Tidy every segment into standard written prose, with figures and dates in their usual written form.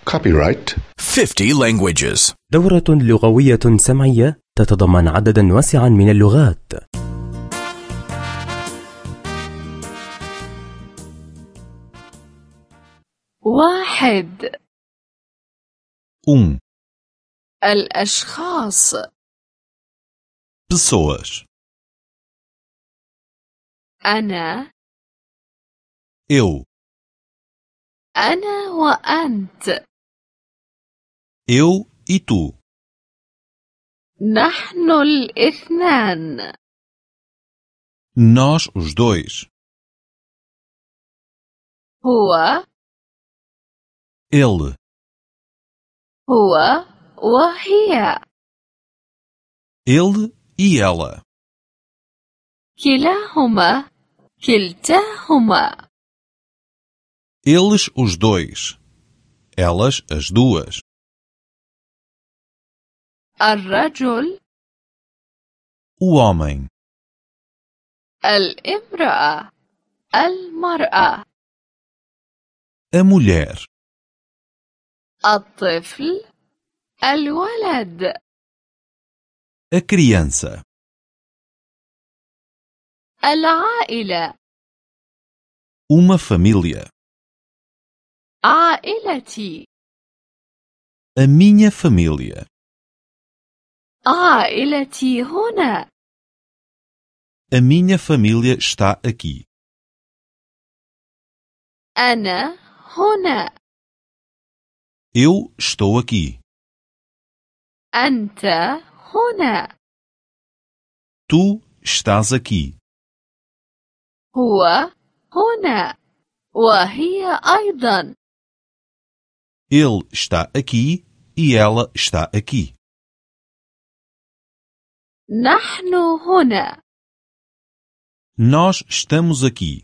Copyright 50 languages. دورة لغوية سمعية تتضمن عددا واسعا من اللغات. واحد. الأشخاص. Pessoas. أنا. Eu. أنا وأنت. Eu e tu. نحن الاثنان. Nós os dois. هو. Ele. هو وهي. Ele e ela. كلاهما. كلتاهما. Eles os dois. Elas as duas. الرجل. O homem. الامرأة. المرأة. A mulher. الطفل. الولد. A criança. العائلة. Uma família. عائلتي. A minha família. عائلتي هنا. A minha família está aqui. أنا هنا. Eu estou aqui. أنت هنا. Tu estás aqui. هو هنا. وهي أيضا. Ele está aqui e ela está aqui. نحن هنا. Nós estamos aqui.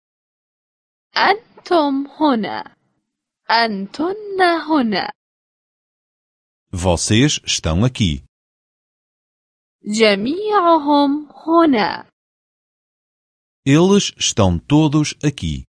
أنتم هنا. أنتن هنا. Vocês estão aqui. جميعهم هنا. Eles estão todos aqui.